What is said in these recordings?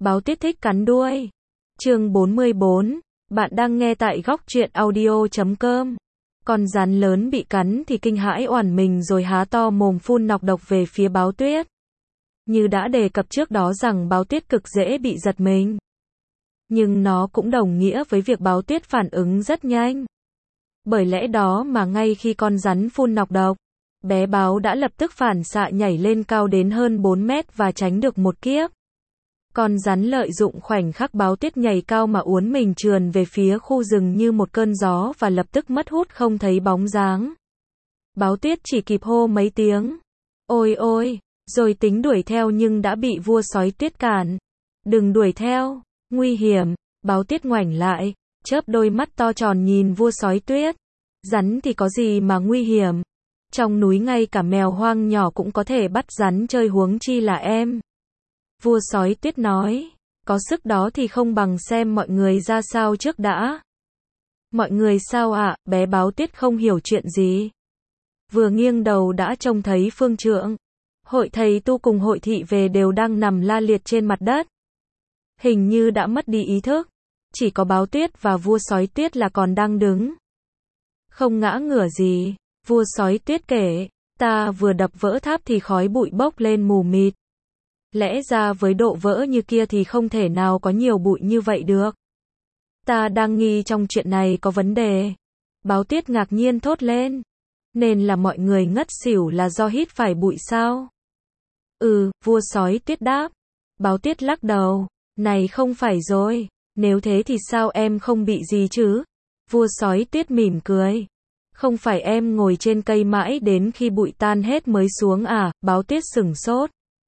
Báo Tuyết thích cắn đuôi. Chương 44. Bạn đang nghe tại góc truyện audio.com. Con rắn lớn bị cắn thì kinh hãi oằn mình rồi há to mồm phun nọc độc về phía Báo Tuyết. Như đã đề cập trước đó rằng Báo Tuyết cực dễ bị giật mình. Nhưng nó cũng đồng nghĩa với việc Báo Tuyết phản ứng rất nhanh. Bởi lẽ đó mà ngay khi con rắn phun nọc độc, bé Báo đã lập tức phản xạ nhảy lên cao đến hơn 4 mét và tránh được một kiếp. Con rắn lợi dụng khoảnh khắc Báo Tuyết nhảy cao mà uốn mình trườn về phía khu rừng như một cơn gió và lập tức mất hút không thấy bóng dáng. Báo Tuyết chỉ kịp hô mấy tiếng ôi ôi, rồi tính đuổi theo nhưng đã bị vua sói Tuyết cản. Đừng đuổi theo, nguy hiểm. Báo Tuyết ngoảnh lại, chớp đôi mắt to tròn nhìn vua sói Tuyết. Rắn thì có gì mà nguy hiểm? Trong núi ngay cả mèo hoang nhỏ cũng có thể bắt rắn chơi, huống chi là em. Vua sói Tuyết nói, có sức đó thì không bằng xem mọi người ra sao trước đã. Mọi người sao ạ? Bé Báo Tuyết không hiểu chuyện gì. Vừa nghiêng đầu đã trông thấy phương trượng, hội thầy tu cùng hội thị về đều đang nằm la liệt trên mặt đất. Hình như đã mất đi ý thức. Chỉ có Báo Tuyết và vua sói Tuyết là còn đang đứng. Không ngã ngửa gì. Vua sói Tuyết kể, ta vừa đập vỡ tháp thì khói bụi bốc lên mù mịt. Lẽ ra với độ vỡ như kia thì không thể nào có nhiều bụi như vậy được. Ta đang nghi trong chuyện này có vấn đề. Báo Tuyết ngạc nhiên thốt lên. Nên là mọi người ngất xỉu là do hít phải bụi sao? Vua sói Tuyết đáp. Báo Tuyết lắc đầu. Này không phải rồi. Nếu thế thì sao em không bị gì chứ? Vua sói Tuyết mỉm cười. Không phải em ngồi trên cây mãi đến khi bụi tan hết mới xuống à? Báo Tuyết sửng sốt.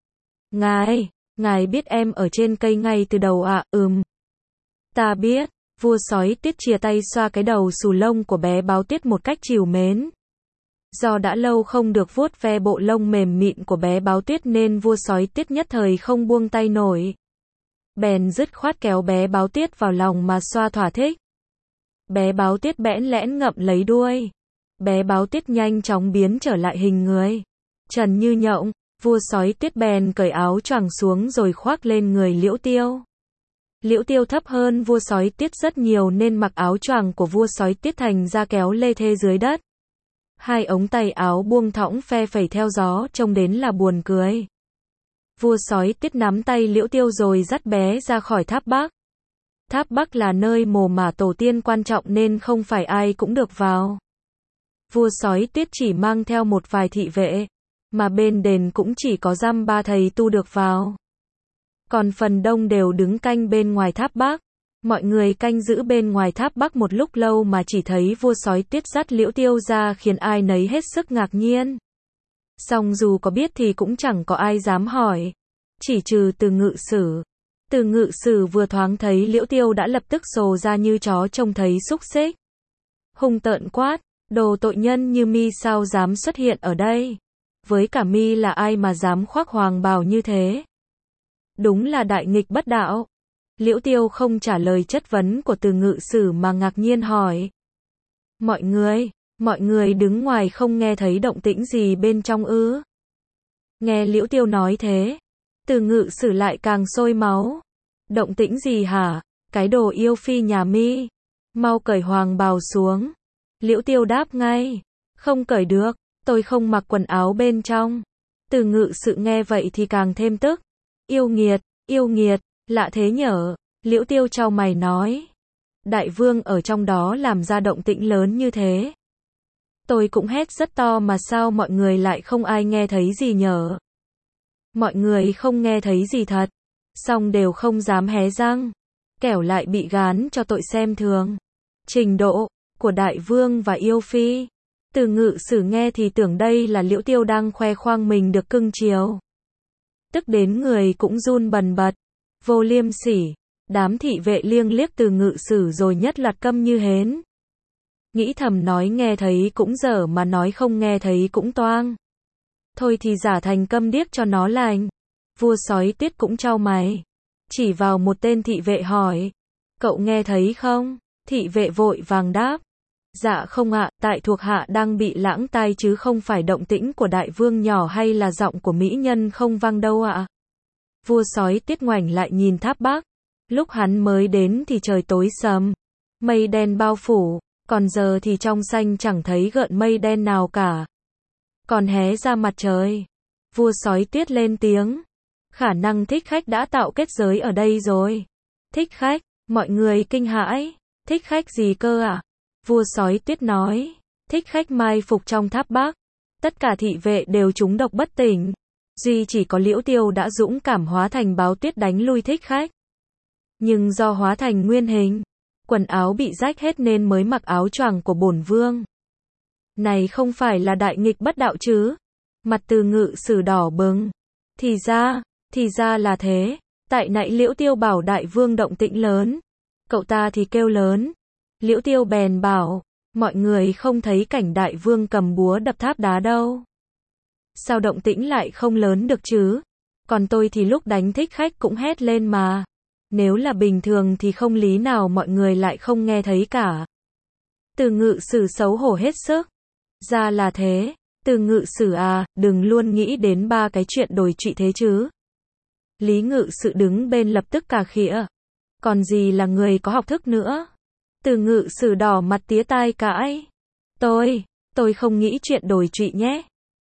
Ngài biết em ở trên cây ngay từ đầu ạ? Ta biết. Vua sói Tuyết chìa tay xoa cái đầu xù lông của bé Báo Tuyết một cách trìu mến. Do đã lâu không được vuốt ve bộ lông mềm mịn của bé Báo Tuyết nên vua sói Tuyết nhất thời không buông tay nổi. Bèn dứt khoát kéo bé Báo Tuyết vào lòng mà xoa thỏa thích. Bé Báo Tuyết bẽn lẽn ngậm lấy đuôi. Bé Báo Tuyết nhanh chóng biến trở lại hình người. Trần như nhộng, vua sói Tuyết bèn cởi áo choàng xuống rồi khoác lên người Liễu Tiêu. Liễu Tiêu thấp hơn vua sói Tuyết rất nhiều nên mặc áo choàng của vua sói Tuyết thành ra kéo lê thê dưới đất. Hai ống tay áo buông thõng phe phẩy theo gió trông đến là buồn cười. Vua sói Tuyết nắm tay Liễu Tiêu rồi dắt bé ra khỏi tháp Bắc. Tháp Bắc là nơi mồ mả tổ tiên quan trọng nên không phải ai cũng được vào. Vua sói Tuyết chỉ mang theo một vài thị vệ, mà bên đền cũng chỉ có dăm ba thầy tu được vào. Còn phần đông đều đứng canh bên ngoài tháp Bắc. Mọi người canh giữ bên ngoài tháp Bắc một lúc lâu mà chỉ thấy vua sói Tuyết dắt Liễu Tiêu ra khiến ai nấy hết sức ngạc nhiên. Song dù có biết thì cũng chẳng có ai dám hỏi. Chỉ trừ Từ Ngự Sử. Từ Ngự Sử vừa thoáng thấy Liễu Tiêu đã lập tức sồ ra như chó trông thấy xúc xích. Hung tợn quát, đồ tội nhân như mi sao dám xuất hiện ở đây? Với cả mi là ai mà dám khoác hoàng bào như thế? Đúng là đại nghịch bất đạo. Liễu Tiêu không trả lời chất vấn của Từ Ngự Sử mà ngạc nhiên hỏi. Mọi người đứng ngoài không nghe thấy động tĩnh gì bên trong ư? Nghe Liễu Tiêu nói thế, Từ Ngự Sử lại càng sôi máu. Động tĩnh gì hả? Cái đồ yêu phi nhà mi. Mau cởi hoàng bào xuống. Liễu Tiêu đáp ngay. Không cởi được, tôi không mặc quần áo bên trong. Từ Ngự Sử nghe vậy thì càng thêm tức. Yêu nghiệt, lạ thế nhở? Liễu Tiêu chau mày nói. Đại vương ở trong đó làm ra động tĩnh lớn như thế. Tôi cũng hét rất to mà sao mọi người lại không ai nghe thấy gì nhở? Mọi người không nghe thấy gì thật. Song đều không dám hé răng. Kẻo lại bị gán cho tội xem thường. Trình độ của đại vương và yêu phi. Từ Ngự Sử nghe thì tưởng đây là Liễu Tiêu đang khoe khoang mình được cưng chiều. Tức đến người cũng run bần bật. Vô liêm sỉ. Đám thị vệ liêng liếc Từ Ngự Sử rồi nhất loạt câm như hến. Nghĩ thầm nói nghe thấy cũng dở mà nói không nghe thấy cũng toang. Thôi thì giả thành câm điếc cho nó lành. Vua sói Tuyết cũng chau mày. Chỉ vào một tên thị vệ hỏi. Cậu nghe thấy không? Thị vệ vội vàng đáp. Dạ không ạ, tại thuộc hạ đang bị lãng tai chứ không phải động tĩnh của đại vương nhỏ hay là giọng của mỹ nhân không vang đâu ạ. Vua sói Tiết ngoảnh lại nhìn tháp Bắc. Lúc hắn mới đến thì trời tối sầm, mây đen bao phủ, còn giờ thì trong xanh chẳng thấy gợn mây đen nào cả. Còn hé ra mặt trời. Vua sói Tiết lên tiếng. Khả năng thích khách đã tạo kết giới ở đây rồi. Thích khách, mọi người kinh hãi. Thích khách gì cơ à? Vua sói Tiết nói. Thích khách mai phục trong tháp Bắc. Tất cả thị vệ đều trúng độc bất tỉnh. Duy chỉ có Liễu Tiêu đã dũng cảm hóa thành báo tuyết đánh lui thích khách. Nhưng do hóa thành nguyên hình, quần áo bị rách hết nên mới mặc áo choàng của bổn vương. Này không phải là đại nghịch bất đạo chứ? Mặt Từ Ngự Sử đỏ bừng. Thì ra là thế. Tại nãy Liễu Tiêu bảo đại vương động tĩnh lớn. Cậu ta thì kêu lớn. Liễu Tiêu bèn bảo, mọi người không thấy cảnh đại vương cầm búa đập tháp đá đâu. Sao động tĩnh lại không lớn được chứ? Còn tôi thì lúc đánh thích khách cũng hét lên mà. Nếu là bình thường thì không lý nào mọi người lại không nghe thấy cả. Từ Ngự Sử xấu hổ hết sức. Ra là thế. Từ Ngự Sử à, đừng luôn nghĩ đến ba cái chuyện đồi trụy thế chứ. Lý Ngự Sự đứng bên lập tức cà khịa. Còn gì là người có học thức nữa. Từ Ngự Sử đỏ mặt tía tai cãi. Tôi không nghĩ chuyện đồi trụy nhé.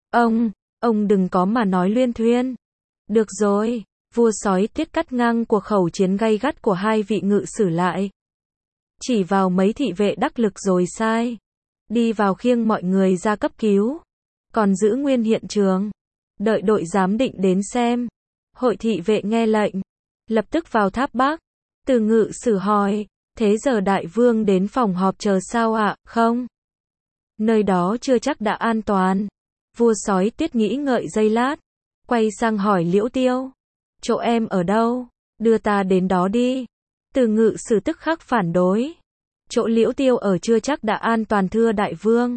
Ông đừng có mà nói luyên thuyên. Được rồi, vua sói Tiết cắt ngang cuộc khẩu chiến gay gắt của hai vị ngự sử lại. Chỉ vào mấy thị vệ đắc lực rồi sai. Đi vào khiêng mọi người ra cấp cứu. Còn giữ nguyên hiện trường. Đợi đội giám định đến xem. Hội thị vệ nghe lệnh. Lập tức vào tháp Bắc. Từ Ngự Sử hỏi. Thế giờ đại vương đến phòng họp chờ sao ạ, không? Nơi đó chưa chắc đã an toàn. Vua sói Tiết nghĩ ngợi giây lát. Quay sang hỏi Liễu Tiêu. Chỗ em ở đâu? Đưa ta đến đó đi. Từ Ngự Sử tức khắc phản đối. Chỗ Liễu Tiêu ở chưa chắc đã an toàn thưa đại vương.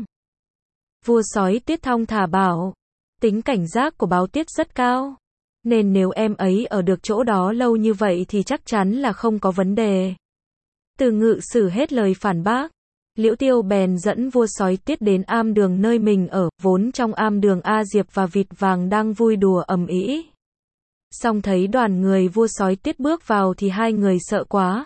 Vua sói Tiết thong thả bảo. Tính cảnh giác của báo Tiết rất cao. Nên nếu em ấy ở được chỗ đó lâu như vậy thì chắc chắn là không có vấn đề. Từ Ngự Sử hết lời phản bác. Liễu Tiêu bèn dẫn vua sói Tiết đến am đường nơi mình ở, vốn trong am đường A Diệp và Vịt Vàng đang vui đùa ầm ĩ. Song thấy đoàn người vua sói Tiết bước vào thì hai người sợ quá.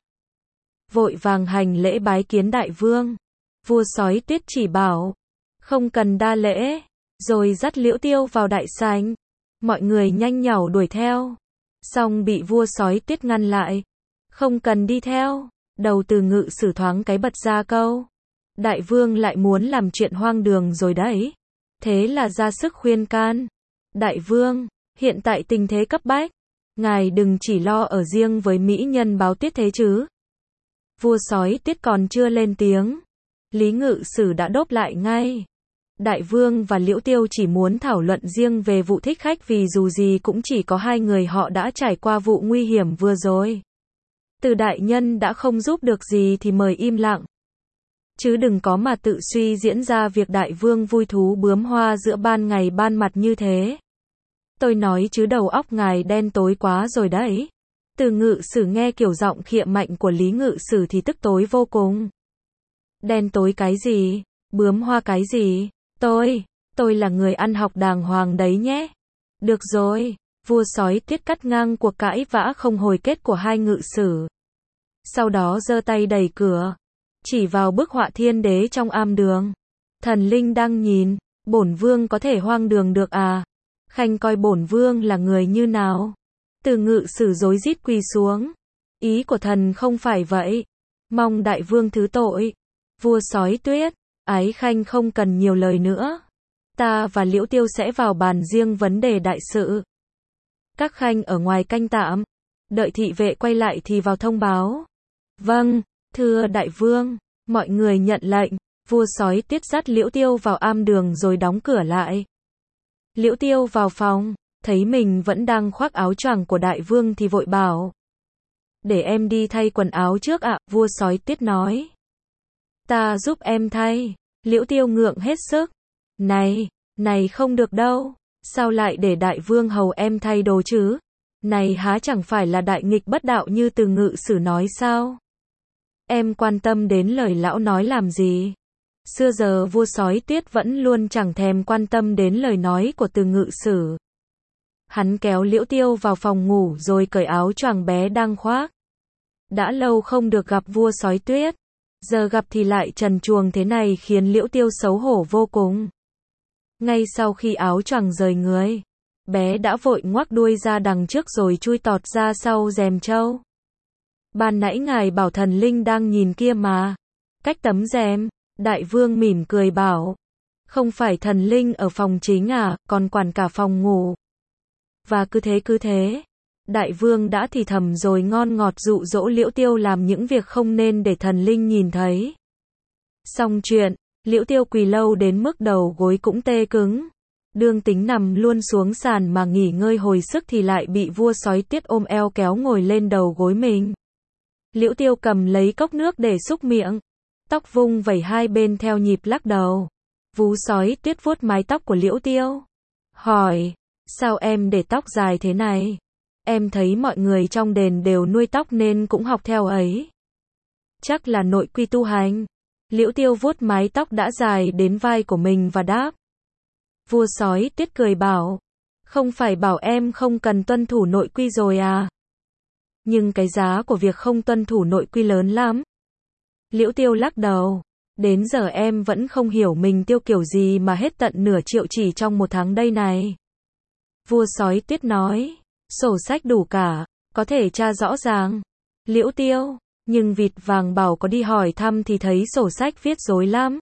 Vội vàng hành lễ bái kiến đại vương. Vua sói Tiết chỉ bảo, không cần đa lễ, rồi dắt Liễu Tiêu vào đại sảnh. Mọi người nhanh nhảu đuổi theo. Song bị vua sói Tiết ngăn lại. Không cần đi theo. Đầu Từ Ngự Sử thoáng cái bật ra câu. Đại vương lại muốn làm chuyện hoang đường rồi đấy. Thế là ra sức khuyên can. Đại vương, hiện tại tình thế cấp bách. Ngài đừng chỉ lo ở riêng với mỹ nhân báo Tiết thế chứ. Vua sói Tiết còn chưa lên tiếng. Lý Ngự Sử đã đốp lại ngay. Đại vương và Liễu Tiêu chỉ muốn thảo luận riêng về vụ thích khách vì dù gì cũng chỉ có hai người họ đã trải qua vụ nguy hiểm vừa rồi. Từ đại nhân đã không giúp được gì thì mời im lặng. Chứ đừng có mà tự suy diễn ra việc đại vương vui thú bướm hoa giữa ban ngày ban mặt như thế. Tôi nói chứ đầu óc ngài đen tối quá rồi đấy. Từ Ngự Sử nghe kiểu giọng khịa mạnh của Lý Ngự Sử thì tức tối vô cùng. Đen tối cái gì? Bướm hoa cái gì? Tôi là người ăn học đàng hoàng đấy nhé. Được rồi, vua sói Tiết cắt ngang cuộc cãi vã không hồi kết của hai ngự sử. Sau đó giơ tay đẩy cửa, chỉ vào bức họa thiên đế trong am đường. Thần linh đang nhìn, bổn vương có thể hoang đường được à? Khanh coi bổn vương là người như nào? Từ Ngự Sử rối rít quỳ xuống. Ý của thần không phải vậy. Mong đại vương thứ tội. Vua sói Tuyết, ái khanh không cần nhiều lời nữa. Ta và Liễu Tiêu sẽ vào bàn riêng vấn đề đại sự. Các khanh ở ngoài canh tạm. Đợi thị vệ quay lại thì vào thông báo. Vâng, thưa đại vương. Mọi người nhận lệnh. Vua sói Tiết dắt Liễu Tiêu vào am đường rồi đóng cửa lại. Liễu Tiêu vào phòng, thấy mình vẫn đang khoác áo choàng của đại vương thì vội bảo. Để em đi thay quần áo trước ạ, vua sói Tiết nói. Ta giúp em thay. Liễu Tiêu ngượng hết sức. Này không được đâu. Sao lại để đại vương hầu em thay đồ chứ? Này há chẳng phải là đại nghịch bất đạo như Từ Ngự Sử nói sao? Em quan tâm đến lời lão nói làm gì? Xưa giờ vua sói Tiết vẫn luôn chẳng thèm quan tâm đến lời nói của Từ Ngự Sử. Hắn kéo Liễu Tiêu vào phòng ngủ rồi cởi áo choàng bé đang khoác. Đã lâu không được gặp vua sói tuyết. Giờ gặp thì lại trần truồng thế này khiến Liễu Tiêu xấu hổ vô cùng. Ngay sau khi áo choàng rời người, bé đã vội ngoắc đuôi ra đằng trước rồi chui tọt ra sau rèm trâu. Ban nãy ngài bảo thần linh đang nhìn kia mà. Cách tấm rèm, đại vương mỉm cười bảo. Không phải thần linh ở phòng chính à, còn quản cả phòng ngủ. Và cứ thế. Đại vương đã thì thầm rồi ngon ngọt dụ dỗ Liễu Tiêu làm những việc không nên để thần linh nhìn thấy. Xong chuyện, Liễu Tiêu quỳ lâu đến mức đầu gối cũng tê cứng. Đương tính nằm luôn xuống sàn mà nghỉ ngơi hồi sức thì lại bị vua sói tuyết ôm eo kéo ngồi lên đầu gối mình. Liễu Tiêu cầm lấy cốc nước để xúc miệng. Tóc vung vẩy hai bên theo nhịp lắc đầu. Vú sói tuyết vuốt mái tóc của Liễu Tiêu. Hỏi, sao em để tóc dài thế này? Em thấy mọi người trong đền đều nuôi tóc nên cũng học theo ấy. Chắc là nội quy tu hành. Liễu Tiêu vuốt mái tóc đã dài đến vai của mình và đáp. Vua sói tuyết cười bảo. Không phải bảo em không cần tuân thủ nội quy rồi à? Nhưng cái giá của việc không tuân thủ nội quy lớn lắm. Liễu Tiêu lắc đầu. Đến giờ em vẫn không hiểu mình tiêu kiểu gì mà hết tận nửa triệu chỉ trong một tháng đây này. Vua sói tuyết nói. Sổ sách đủ cả, có thể tra rõ ràng. Liễu Tiêu, nhưng vịt vàng bảo có đi hỏi thăm thì thấy sổ sách viết rối lắm.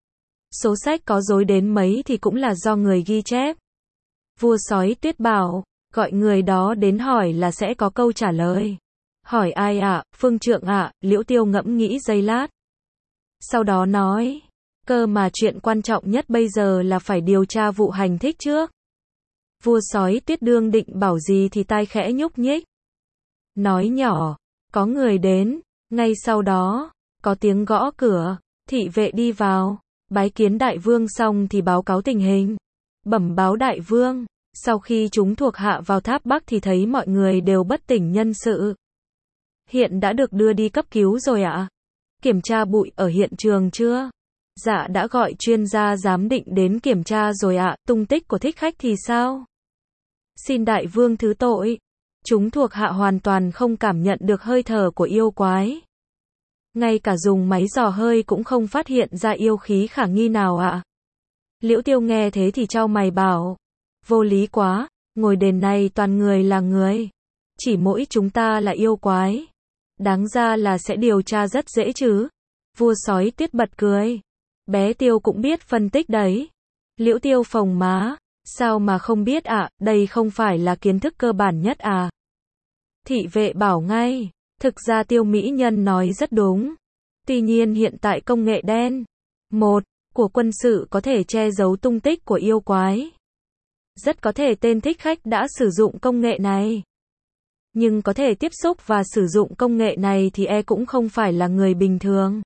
Số sách có rối đến mấy thì cũng là do người ghi chép. Vua sói tuyết bảo, gọi người đó đến hỏi là sẽ có câu trả lời. Hỏi ai ạ, phương trượng ạ? Liễu Tiêu ngẫm nghĩ giây lát. Sau đó nói, cơ mà chuyện quan trọng nhất bây giờ là phải điều tra vụ hành thích trước. Vua sói tuyết đương định bảo gì thì tai khẽ nhúc nhích. Nói nhỏ, có người đến, ngay sau đó, có tiếng gõ cửa, thị vệ đi vào, bái kiến đại vương xong thì báo cáo tình hình. Bẩm báo đại vương, sau khi chúng thuộc hạ vào tháp Bắc thì thấy mọi người đều bất tỉnh nhân sự. Hiện đã được đưa đi cấp cứu rồi ạ. Kiểm tra bụi ở hiện trường chưa? Dạ đã gọi chuyên gia giám định đến kiểm tra rồi ạ. Tung tích của thích khách thì sao? Xin đại vương thứ tội. Chúng thuộc hạ hoàn toàn không cảm nhận được hơi thở của yêu quái. Ngay cả dùng máy dò hơi cũng không phát hiện ra yêu khí khả nghi nào ạ. Liễu Tiêu nghe thế thì chau mày bảo. Vô lý quá, ngôi đền này toàn người là người. Chỉ mỗi chúng ta là yêu quái. Đáng ra là sẽ điều tra rất dễ chứ. Vua sói tuyết bật cười. Bé Tiêu cũng biết phân tích đấy. Liễu Tiêu phồng má. Sao mà không biết ạ, đây không phải là kiến thức cơ bản nhất à? Thị vệ bảo ngay. Thực ra Tiêu mỹ nhân nói rất đúng. Tuy nhiên hiện tại công nghệ đen của quân sự có thể che giấu tung tích của yêu quái. Rất có thể tên thích khách đã sử dụng công nghệ này. Nhưng có thể tiếp xúc và sử dụng công nghệ này thì cũng không phải là người bình thường.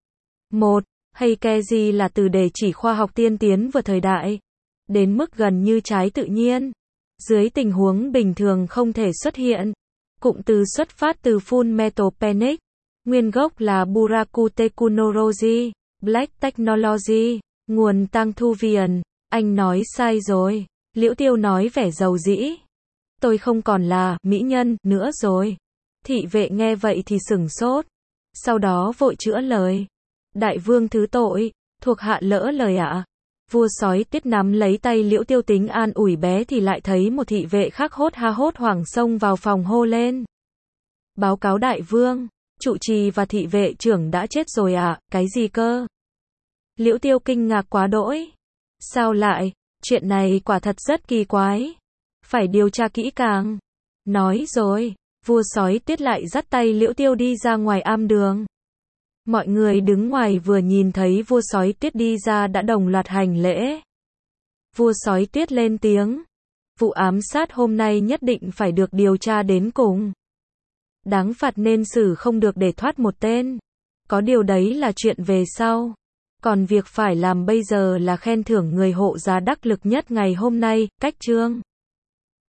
Hay Keji là từ để chỉ khoa học tiên tiến vừa thời đại. Đến mức gần như trái tự nhiên. Dưới tình huống bình thường không thể xuất hiện. Cụm từ xuất phát từ Full Metal Panic. Nguyên gốc là Buraku Technology, Black Technology, nguồn Tang Thu Viền. Anh nói sai rồi. Liễu Tiêu nói vẻ dầu dĩ. Tôi không còn là mỹ nhân nữa rồi. Thị vệ nghe vậy thì sửng sốt. Sau đó vội chữa lời. Đại vương thứ tội, thuộc hạ lỡ lời ạ. Vua sói tuyết nắm lấy tay Liễu Tiêu tính an ủi bé thì lại thấy một thị vệ khác hốt hoảng xông vào phòng hô lên. Báo cáo đại vương, trụ trì và thị vệ trưởng đã chết rồi ạ. Cái gì cơ? Liễu Tiêu kinh ngạc quá đỗi. Sao lại? Chuyện này quả thật rất kỳ quái. Phải điều tra kỹ càng. Nói rồi, vua sói tuyết lại dắt tay Liễu Tiêu đi ra ngoài am đường. Mọi người đứng ngoài vừa nhìn thấy vua sói tuyết đi ra đã đồng loạt hành lễ. Vua sói tuyết lên tiếng. Vụ ám sát hôm nay nhất định phải được điều tra đến cùng. Đáng phạt nên xử không được để thoát một tên. Có điều đấy là chuyện về sau. Còn việc phải làm bây giờ là khen thưởng người hộ giá đắc lực nhất ngày hôm nay, cách chương.